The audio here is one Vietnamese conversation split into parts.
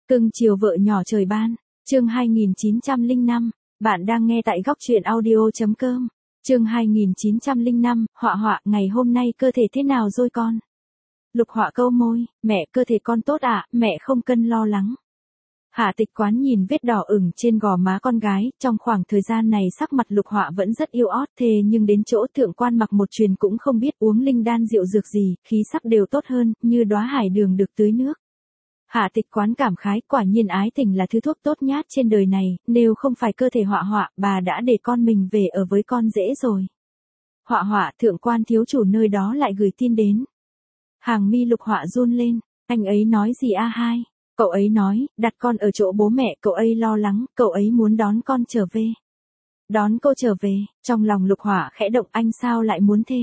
Cưng chiều vợ nhỏ trời ban, chương 2905, bạn đang nghe tại góc truyện audio.com, chương 2905, Họa, ngày hôm nay cơ thể thế nào rồi con? Lục Họa câu môi, mẹ cơ thể con tốt ạ, mẹ không cần lo lắng. Hạ Tịch Quán nhìn vết đỏ ửng trên gò má con gái, trong khoảng thời gian này sắc mặt Lục Họa vẫn rất yêu ót thề nhưng đến chỗ Thượng Quan Mặc một truyền cũng không biết uống linh đan rượu dược gì, khí sắc đều tốt hơn, như đóa hải đường được tưới nước. Hạ Tịch Quán cảm khái, quả nhiên ái tình là thứ thuốc tốt nhất trên đời này, nếu không phải cơ thể Họa, bà đã để con mình về ở với con dễ rồi. Họa, Thượng Quan thiếu chủ nơi đó lại gửi tin đến. Hàng mi Lục Họa run lên, anh ấy nói gì a hai? Cậu ấy nói, đặt con ở chỗ bố mẹ, cậu ấy lo lắng, cậu ấy muốn đón con trở về. Đón cô trở về, trong lòng Lục Họa khẽ động, anh sao lại muốn thế?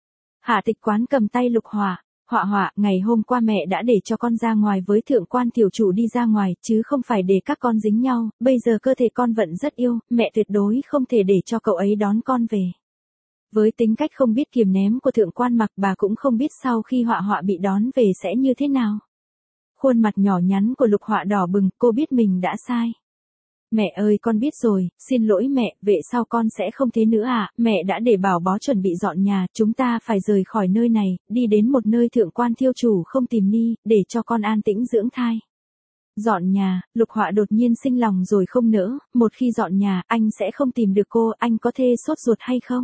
Hạ Tịch Quán cầm tay Lục Họa, Họa, ngày hôm qua mẹ đã để cho con ra ngoài với Thượng Quan tiểu chủ đi ra ngoài, chứ không phải để các con dính nhau, bây giờ cơ thể con vẫn rất yêu, mẹ tuyệt đối không thể để cho cậu ấy đón con về. Với tính cách không biết kiềm ném của Thượng Quan Mặc, bà cũng không biết sau khi Họa bị đón về sẽ như thế nào. Khuôn mặt nhỏ nhắn của Lục Họa đỏ bừng, cô biết mình đã sai. Mẹ ơi con biết rồi, xin lỗi mẹ, về sau con sẽ không thế nữa à, mẹ đã để bảo bó chuẩn bị dọn nhà, chúng ta phải rời khỏi nơi này, đi đến một nơi Thượng Quan thiếu chủ không tìm ni, để cho con an tĩnh dưỡng thai. Dọn nhà, Lục Họa đột nhiên sinh lòng rồi không nỡ, một khi dọn nhà, anh sẽ không tìm được cô, anh có thê sốt ruột hay không?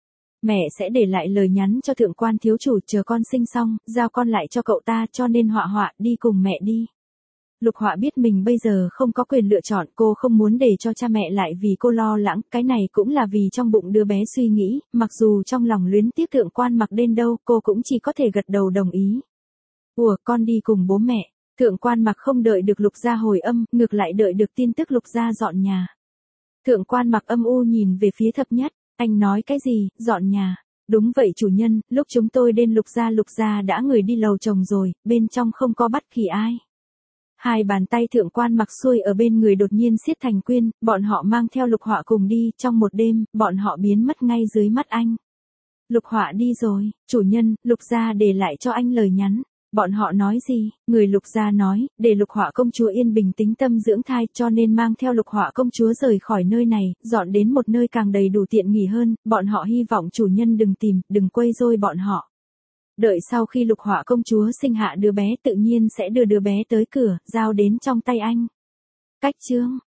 Mẹ sẽ để lại lời nhắn cho Thượng Quan thiếu chủ, chờ con sinh xong, giao con lại cho cậu ta, cho nên Họa, đi cùng mẹ đi. Lục Họa biết mình bây giờ không có quyền lựa chọn, cô không muốn để cho cha mẹ lại vì cô lo lắng, cái này cũng là vì trong bụng đứa bé suy nghĩ, mặc dù trong lòng luyến tiếc Thượng Quan Mặc đến đâu, cô cũng chỉ có thể gật đầu đồng ý. Ủa, con đi cùng bố mẹ. Thượng Quan Mặc không đợi được Lục gia hồi âm, ngược lại đợi được tin tức Lục gia dọn nhà. Thượng Quan Mặc âm u nhìn về phía Thập Nhất, anh nói cái gì, dọn nhà? Đúng vậy chủ nhân, lúc chúng tôi đến Lục gia đã người đi lầu chồng rồi, bên trong không có bất kỳ ai. Hai bàn tay Thượng Quan Mặc xuôi ở bên người đột nhiên siết thành quyên, bọn họ mang theo Lục Họa cùng đi, trong một đêm, bọn họ biến mất ngay dưới mắt anh. Lục Họa đi rồi, chủ nhân, Lục gia để lại cho anh lời nhắn. Bọn họ nói gì? Người Lục gia nói, để Lục Họa công chúa yên bình tĩnh tâm dưỡng thai, cho nên mang theo Lục Họa công chúa rời khỏi nơi này, dọn đến một nơi càng đầy đủ tiện nghỉ hơn, bọn họ hy vọng chủ nhân đừng tìm, đừng quấy rối bọn họ. Đợi sau khi Lục Họa công chúa sinh hạ đứa bé tự nhiên sẽ đưa đứa bé tới cửa, giao đến trong tay anh. Cách chương,